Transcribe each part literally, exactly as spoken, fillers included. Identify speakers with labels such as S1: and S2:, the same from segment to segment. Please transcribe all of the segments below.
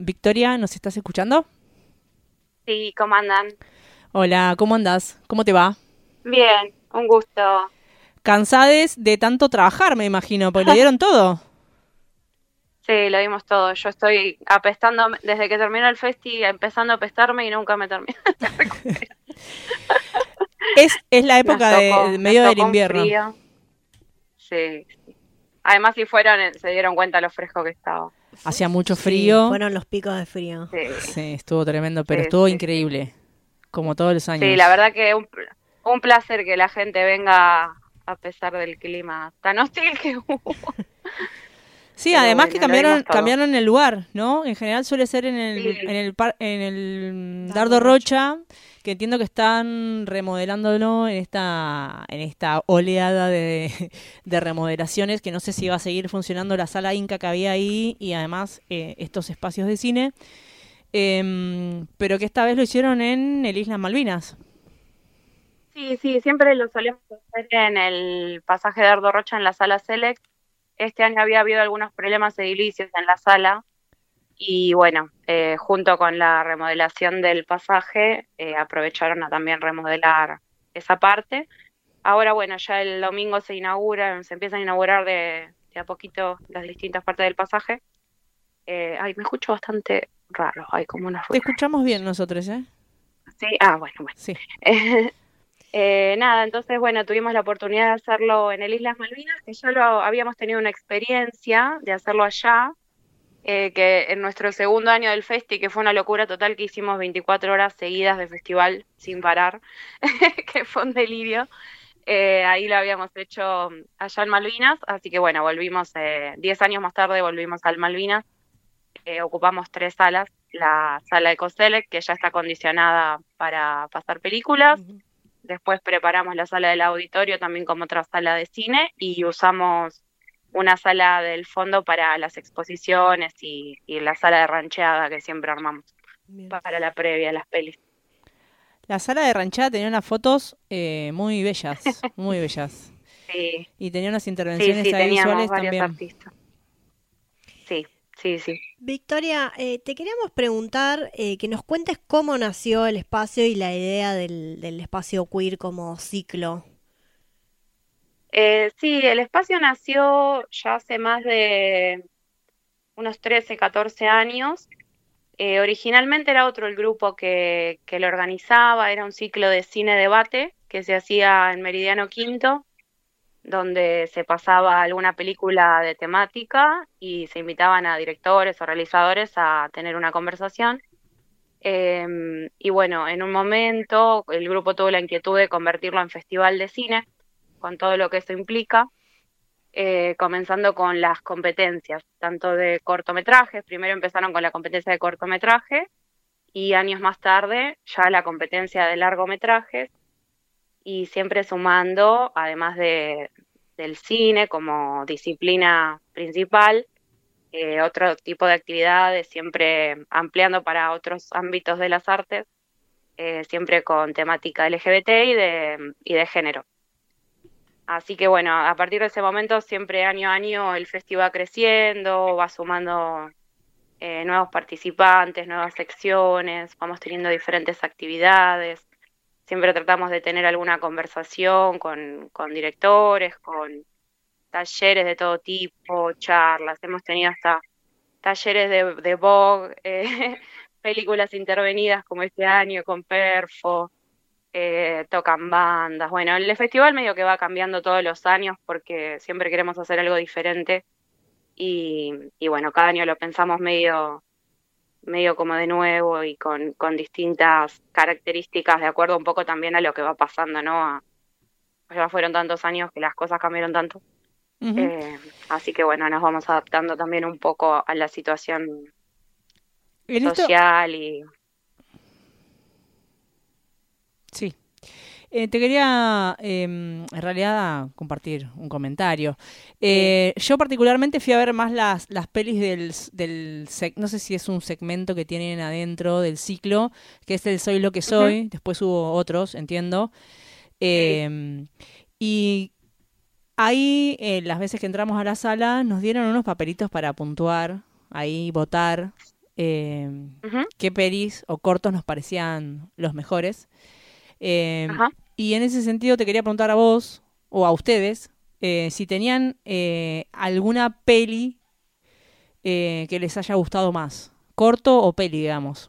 S1: Victoria, ¿nos estás escuchando?
S2: Sí, ¿cómo andan?
S1: Hola, ¿cómo andás? ¿Cómo te va?
S2: Bien, un gusto.
S1: Cansades de tanto trabajar, me imagino, porque le dieron todo.
S2: Sí, lo vimos todo. Yo estoy apestando desde que terminó el festi, empezando a apestarme y nunca me termino de recuperar.
S1: Es, es la
S2: Nos
S1: época de, de
S2: tocó, nos
S1: medio del
S2: tocó un
S1: invierno.
S2: frío. Sí, sí. Además, si fueron, eh, se dieron cuenta lo fresco que estaba.
S3: Fu-
S1: Hacía mucho
S3: sí,
S1: frío.
S3: fueron los picos de frío.
S2: Sí,
S1: Sí, estuvo tremendo, pero
S2: sí,
S1: estuvo
S2: sí, sí.
S1: increíble, como todos los
S2: Sí, la
S1: años.
S2: verdad que un, pl- un placer que la gente venga a pesar del clima tan hostil que hubo.
S1: Sí,
S2: Pero
S1: además que
S2: bueno, lo dimos
S1: cambiaron,
S2: todo.
S1: cambiaron el lugar, ¿no? En general suele ser en el, en
S2: Sí,
S1: el, par- en el
S3: Dardo
S1: Dardo
S3: Rocha.
S1: Rocha, que entiendo que están remodelándolo en esta, en esta oleada de, de remodelaciones, que no sé si va a seguir funcionando la sala Inca que había ahí y además eh, estos espacios de cine, em, pero que esta vez lo hicieron en el Islas Malvinas.
S2: sí, sí, siempre lo solemos hacer en el pasaje de Ardo Rocha en la sala Select. Este año había habido algunos problemas edilicios en la sala y bueno, eh, junto con la remodelación del pasaje, eh, aprovecharon a también remodelar esa parte. Ahora bueno, ya el domingo se inaugura, se empiezan a inaugurar de, de a poquito las distintas partes del pasaje. Eh, ay, me escucho bastante raro, hay como unos
S1: Te
S2: ruidos
S1: escuchamos bien
S2: raros.
S1: nosotros, ¿eh?
S2: Sí, ah, bueno, bueno.
S1: Sí.
S2: Eh, nada, entonces, bueno, tuvimos la oportunidad de hacerlo en el Islas Malvinas, que ya lo habíamos tenido una experiencia de hacerlo allá, eh, que en nuestro segundo año del festi, que fue una locura total, que hicimos veinticuatro horas seguidas de festival sin parar, que fue un delirio. Eh, ahí lo habíamos hecho allá en Malvinas, así que bueno, volvimos, eh, diez años más tarde volvimos al Malvinas, eh, ocupamos tres salas, la sala de Coselec, que ya está acondicionada para pasar películas.
S3: Ujú.
S2: Después preparamos la sala del auditorio también como otra sala de cine y usamos una sala del fondo para las exposiciones y, y la sala de rancheada que siempre armamos
S3: Bien.
S2: para la previa de las pelis.
S1: La sala de ranchada tenía unas fotos eh, muy bellas, muy bellas.
S2: Sí,
S1: Y tenía unas
S2: sí,
S1: intervenciones
S2: sí,
S1: ahí
S2: teníamos
S1: visuales
S2: varios
S1: también.
S2: artistas. Sí, sí, sí.
S3: Victoria, eh, te queríamos preguntar eh, que nos cuentes cómo nació el espacio y la idea del, del espacio queer como ciclo.
S2: Eh, sí, el espacio nació ya hace más de unos trece, catorce años. Eh, originalmente era otro el grupo que, que lo organizaba, era un ciclo de cine debate que se hacía en Meridiano Quinto, donde se pasaba alguna película de temática y se invitaban a directores o realizadores a tener una conversación. Eh, y bueno, en un momento el grupo tuvo la inquietud de convertirlo en festival de cine, con todo lo que eso implica, eh, comenzando con las competencias, tanto de cortometrajes, primero empezaron con la competencia de cortometraje y años más tarde ya la competencia de largometrajes y siempre sumando, además de, del cine como disciplina principal, eh, otro tipo de actividades, siempre ampliando para otros ámbitos de las artes, eh, siempre con temática L G B T y de, y de género. Así que bueno, a partir de ese momento, siempre año a año el festival va creciendo, va sumando eh, nuevos participantes, nuevas secciones, vamos teniendo diferentes actividades. Siempre tratamos de tener alguna conversación con, con directores, con talleres de todo tipo, charlas. Hemos tenido hasta talleres de, de Vogue, eh, películas intervenidas como este año con Perfo, eh, tocan bandas. Bueno, el festival medio que va cambiando todos los años porque siempre queremos hacer algo diferente y, y bueno, cada año lo pensamos medio medio como de nuevo y con, con distintas características de acuerdo un poco también a lo que va pasando, ¿no? A- ya fueron tantos años que las cosas cambiaron tanto.
S1: Ujú.
S2: Eh, así que bueno, nos vamos adaptando también un poco a la situación
S1: En esto,
S2: social y
S1: sí. Eh, te quería, eh, en realidad, compartir un comentario.
S2: sí.
S1: Eh, yo particularmente fui a ver más las, las pelis del, s- del seg- no sé si es un segmento que tienen adentro del ciclo, que es el Soy lo que
S2: Ujú,
S1: soy. Después hubo otros, entiendo.
S2: sí.
S1: Eh, y ahí, eh, las veces que entramos a la sala, nos dieron unos papelitos para puntuar, ahí votar. eh,
S2: Ujú.
S1: qué pelis o cortos nos parecían los mejores. Eh,
S2: Ajá.
S1: y en ese sentido te quería preguntar a vos, o a ustedes, eh, si tenían eh, alguna peli eh, que les haya gustado más, corto o peli, digamos,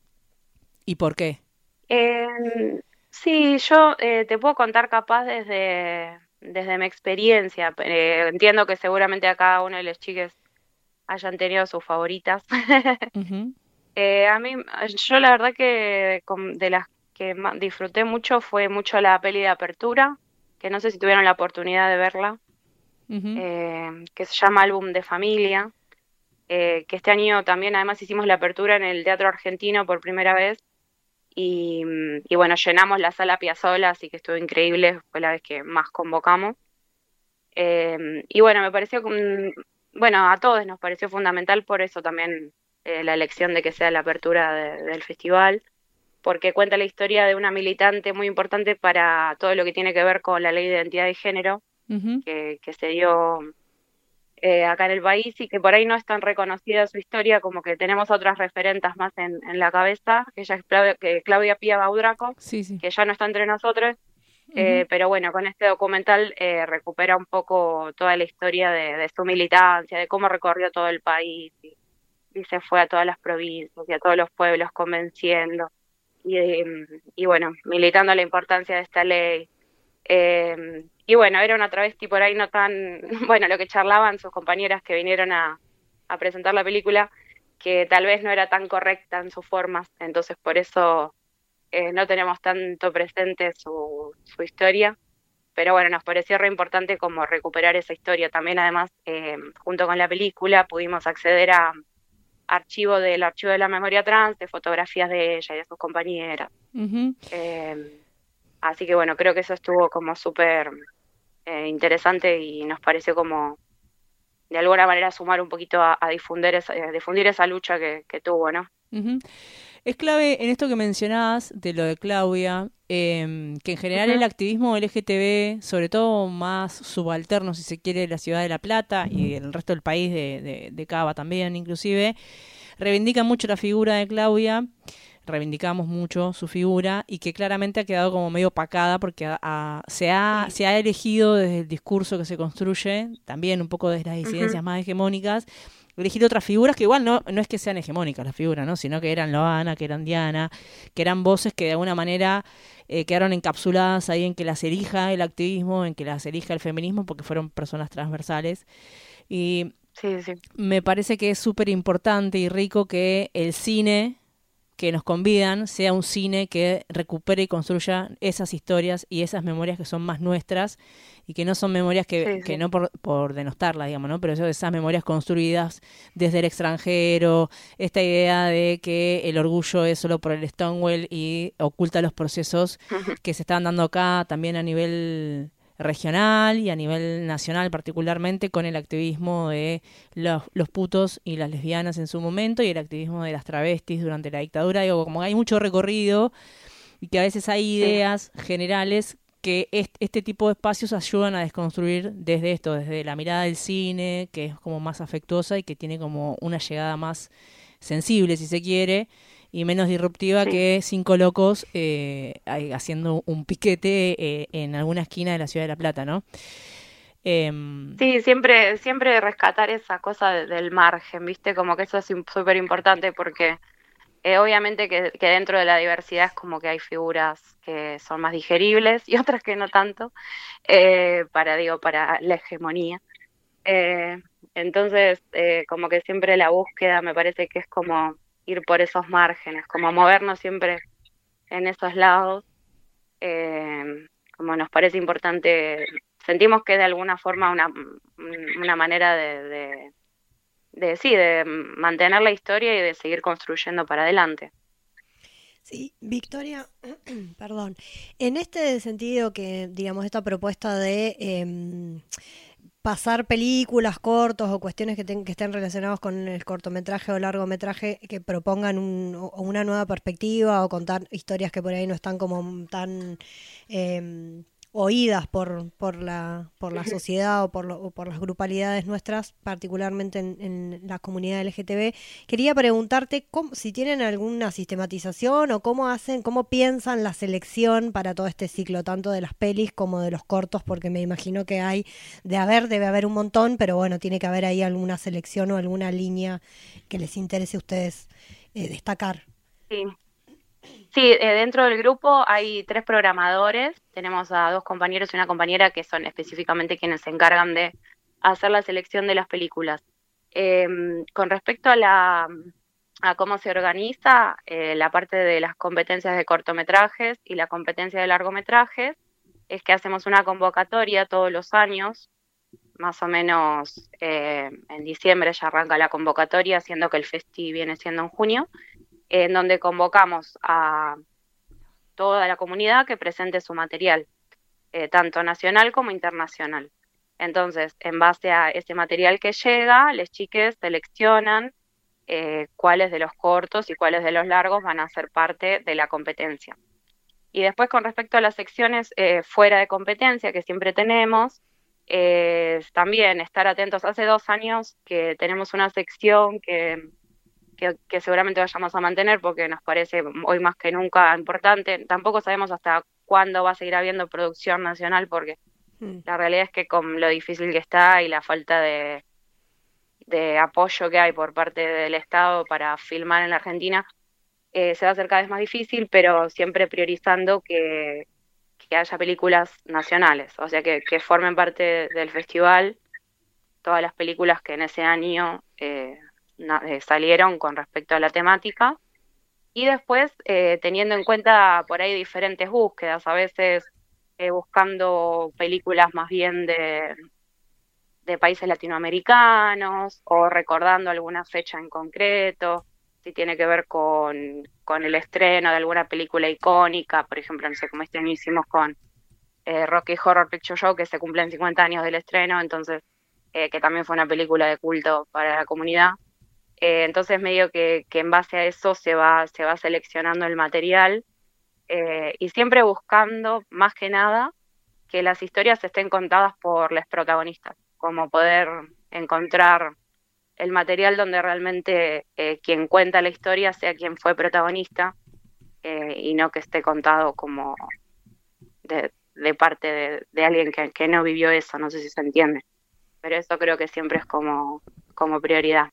S1: y por qué.
S2: Em, sí, yo eh, te puedo contar capaz desde, desde mi experiencia. Eh, entiendo que seguramente a cada uno de los chiques hayan tenido sus favoritas.
S1: Ujú,
S2: Eh, a mí, yo la verdad que com- de las que ma- disfruté mucho fue mucho la peli de Apertura, que no sé si tuvieron la oportunidad de verla,
S1: ujú,
S2: eh, que se llama Álbum de Familia, eh, que este año también además hicimos la apertura en el Teatro Argentino por primera vez y, mm, y bueno, llenamos la sala Piazzolla, así que estuvo increíble, fue la vez que más convocamos. Eh, y bueno, me pareció, mm, bueno, a todos nos pareció fundamental por eso también eh, la elección de que sea la apertura de- del festival, porque cuenta la historia de una militante muy importante para todo lo que tiene que ver con la ley de identidad de género
S1: ujú.
S2: que, que se dio eh, acá en el país y que por ahí no es tan reconocida su historia, como que tenemos otras referentas más en, en la cabeza, que ella es Claudia, que Claudia Pía Baudraco,
S1: Sí, sí.
S2: que ya no está entre nosotros,
S1: Ujú,
S2: eh, pero bueno, con este documental eh, recupera un poco toda la historia de, de su militancia, de cómo recorrió todo el país y, y se fue a todas las provincias y a todos los pueblos convenciendo y, eh, y bueno, militando la importancia de esta ley. Eh, y bueno, era una travesti por ahí no tan, bueno, lo que charlaban sus compañeras que vinieron a, a presentar la película, que tal vez no era tan correcta en sus formas, entonces por eso eh, no tenemos tanto presente su, su historia, pero bueno, nos pareció re importante como recuperar esa historia. También además, eh, junto con la película, pudimos acceder a archivo del archivo de la memoria trans, de fotografías de ella y de sus compañeras.
S1: ujú.
S2: Eh, Así que bueno, creo que eso estuvo como súper eh, interesante y nos pareció como de alguna manera sumar un poquito a, a difundir esa, eh, difundir esa lucha que, que tuvo, ¿no?
S1: Ujú. Es clave en esto que mencionabas de lo de Claudia, em, que en general el
S2: Ujú,
S1: activismo L G T B, sobre todo más subalterno, si se quiere, de la ciudad de La Plata y el resto del país, de, de, de Cava también inclusive, reivindica mucho la figura de Claudia, reivindicamos mucho su figura y que claramente ha quedado como medio opacada porque ha- ha- se, ha,
S2: sí,
S1: se ha elegido desde el discurso que se construye, también un poco desde las
S2: ujú,
S1: disidencias más hegemónicas, elegir otras figuras que igual no, no es que sean hegemónicas las figuras, ¿no? Sino que eran Loana, que eran Diana, que eran voces que de alguna manera eh, quedaron encapsuladas ahí en que las elija el activismo, en que las elija el feminismo, porque fueron personas transversales. Y
S2: sí, sí,
S1: me parece que es súper importante y rico que el cine que nos convidan sea un cine que recupere y construya esas historias y esas memorias que son más nuestras y que no son memorias que,
S2: sí,
S1: que
S2: sí,
S1: no por, por denostarlas, digamos, ¿no? Pero eso, esas memorias construidas desde el extranjero, esta idea de que el orgullo es solo por el Stonewall y oculta los procesos
S2: ujú,
S1: que se están dando acá también a nivel regional y a nivel nacional particularmente con el activismo de los, los putos y las lesbianas en su momento y el activismo de las travestis durante la dictadura. Digo, como hay mucho recorrido y que a veces hay
S2: sí,
S1: ideas generales que est- este tipo de espacios ayudan a desconstruir desde esto, desde la mirada del cine, que es como más afectuosa y que tiene como una llegada más sensible, si se quiere, y menos disruptiva
S2: sí.
S1: que cinco locos eh, ahí haciendo un piquete eh, en alguna esquina de la ciudad de La Plata, ¿no? Em,
S2: Sí, siempre, siempre rescatar esa cosa de- del margen, ¿viste? Como que eso es im- súper importante porque eh, obviamente que, que dentro de la diversidad es como que hay figuras que son más digeribles y otras que no tanto, eh, para, digo, para la hegemonía. Eh, entonces, eh, como que siempre la búsqueda me parece que es como ir por esos márgenes, como movernos siempre en esos lados, eh, como nos parece importante, sentimos que es de alguna forma una, una manera de, de, de, sí, de mantener la historia y de seguir construyendo para adelante.
S3: Sí, Victoria, perdón. En este sentido que, digamos, esta propuesta de em, pasar películas, cortos o cuestiones que, ten- que estén relacionados con el cortometraje o largometraje que propongan un- o una nueva perspectiva o contar historias que por ahí no están como tan em, oídas por, por la, por la sociedad o por, lo, o por las grupalidades nuestras, particularmente en, en la comunidad L G T B. Quería preguntarte cómo, si tienen alguna sistematización o cómo hacen, cómo piensan la selección para todo este ciclo, tanto de las pelis como de los cortos, porque me imagino que hay, de haber, debe haber un montón, pero bueno, tiene que haber ahí alguna selección o alguna línea que les interese a ustedes eh, destacar.
S2: Sí. Sí, eh, dentro del grupo hay tres programadores, tenemos a dos compañeros y una compañera que son específicamente quienes se encargan de hacer la selección de las películas. Eh, con respecto a la a cómo se organiza eh, la parte de las competencias de cortometrajes y la competencia de largometrajes, es que hacemos una convocatoria todos los años, más o menos eh, en diciembre ya arranca la convocatoria, siendo que el festi viene siendo en junio, en donde convocamos a toda la comunidad que presente su material, eh, tanto nacional como internacional. Entonces, en base a ese material que llega, los chiques seleccionan eh, cuáles de los cortos y cuáles de los largos van a ser parte de la competencia. Y después, con respecto a las secciones eh, fuera de competencia que siempre tenemos, eh, también estar atentos. Hace dos años que tenemos una sección que Que, que seguramente vayamos a mantener porque nos parece hoy más que nunca importante. Tampoco sabemos hasta cuándo va a seguir habiendo producción nacional porque mm. la realidad es que con lo difícil que está y la falta de, de apoyo que hay por parte del Estado para filmar en la Argentina, eh, se va a hacer cada vez más difícil, pero siempre priorizando que, que haya películas nacionales, o sea, que, que formen parte del festival todas las películas que en ese año... Eh, salieron con respecto a la temática y después eh, teniendo en cuenta por ahí diferentes búsquedas, a veces eh, buscando películas más bien de, de países latinoamericanos o recordando alguna fecha en concreto, si tiene que ver con, con el estreno de alguna película icónica, por ejemplo, no sé, como este año hicimos con eh, Rocky Horror Picture Show, que se cumplen cincuenta años del estreno, entonces eh, que también fue una película de culto para la comunidad. Eh, entonces medio que, que en base a eso se va, se va seleccionando el material eh, y siempre buscando, más que nada, que las historias estén contadas por los protagonistas, como poder encontrar el material donde realmente eh, quien cuenta la historia sea quien fue protagonista eh, y no que esté contado como de, de parte de, de alguien que, que no vivió eso, no sé si se entiende, pero eso creo que siempre es como, como prioridad.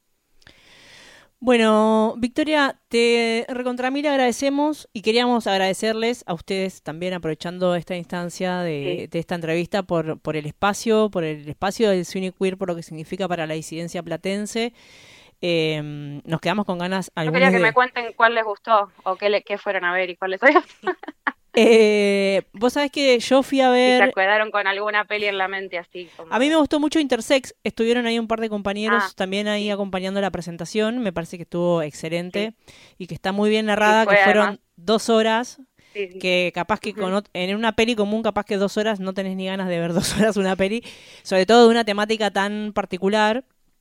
S1: Bueno, Victoria, te recontra mil agradecemos y queríamos agradecerles a ustedes también, aprovechando esta instancia de, sí. de esta entrevista, por, por el espacio, por el espacio del cine queer, por lo que significa para la disidencia platense. Eh, nos quedamos con ganas.
S2: Yo quería que de... me cuenten cuál les gustó o qué, le, qué fueron a ver y cuál les gustó.
S1: Eh, vos sabés que yo fui a ver...
S2: ¿Y se quedaron con alguna peli en la mente así? Como...
S1: A mí me gustó mucho Intersex, estuvieron ahí un par de compañeros ah, también ahí
S2: sí.
S1: acompañando la presentación, me parece que estuvo excelente sí. y que está muy bien narrada,
S2: fue
S1: que fueron
S2: además...
S1: dos horas,
S2: sí, sí.
S1: que capaz que
S2: uh-huh.
S1: con, en una peli común capaz que dos horas no tenés ni ganas de ver dos horas una peli, sobre todo de una temática tan particular.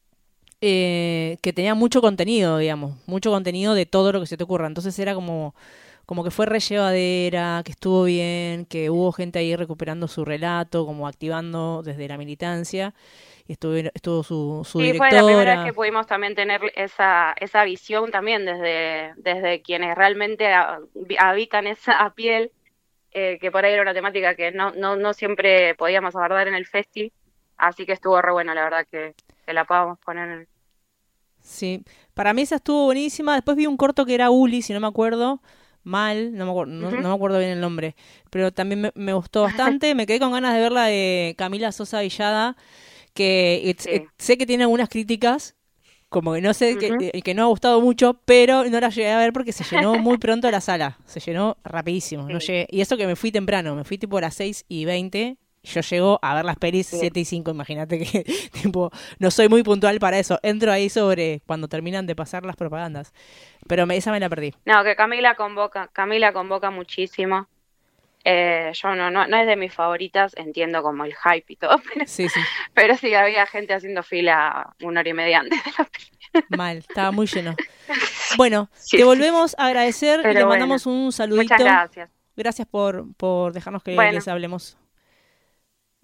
S1: Eh, que tenía mucho contenido, digamos, mucho contenido de todo lo que se te ocurra, entonces era como... como que fue re llevadera, que estuvo bien, que hubo gente ahí recuperando su relato, como activando desde la militancia, y estuvo, estuvo su, su
S2: sí,
S1: directora.
S2: Sí, fue la primera vez que pudimos también tener esa, esa visión también desde, desde quienes realmente habitan esa piel, eh, que por ahí era una temática que no, no, no siempre podíamos abordar en el festi, así que estuvo re bueno, la verdad, que, que la podamos poner en...
S1: Sí, para mí esa estuvo buenísima. Después vi un corto que era Uli, si no me acuerdo, mal, no me, acuerdo, no, uh-huh. no me acuerdo bien el nombre, pero también me, me gustó bastante. Me quedé con ganas de ver la de Camila Sosa Villada, que it, sí. it, sé que tiene algunas críticas, como que no sé, uh-huh. que, que no ha gustado mucho, pero no la llegué a ver porque se llenó muy pronto la sala, se llenó rapidísimo. Sí. No llegué, y eso que me fui temprano, me fui tipo a las seis y veinte. Yo llego a ver las pelis sí. siete y cinco, imagínate que tipo no soy muy puntual para eso. Entro ahí sobre cuando terminan de pasar las propagandas. Pero me, esa me la perdí.
S2: No, que Camila convoca, Camila convoca muchísimo. Eh, yo no, no, no es de mis favoritas, entiendo como el hype y todo, pero
S1: sí, sí.
S2: pero sí había gente haciendo fila una hora y media antes de la película.
S1: Mal, estaba muy lleno. Bueno, sí, te volvemos a agradecer pero y le mandamos bueno, un saludito.
S2: Muchas gracias.
S1: Gracias por, por dejarnos que
S2: bueno.
S1: les hablemos.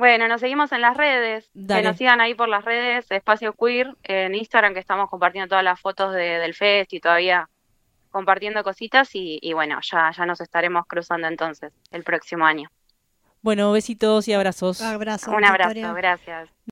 S2: Bueno, nos seguimos en las redes,
S1: Dale.
S2: que nos sigan ahí por las redes, Espacio Queer, en Instagram, que estamos compartiendo todas las fotos de, del fest y todavía compartiendo cositas y, y bueno, ya, ya nos estaremos cruzando entonces el próximo año.
S1: Bueno, besitos y abrazos.
S3: Abrazo,
S2: Un abrazo,
S3: Victoria.
S2: gracias.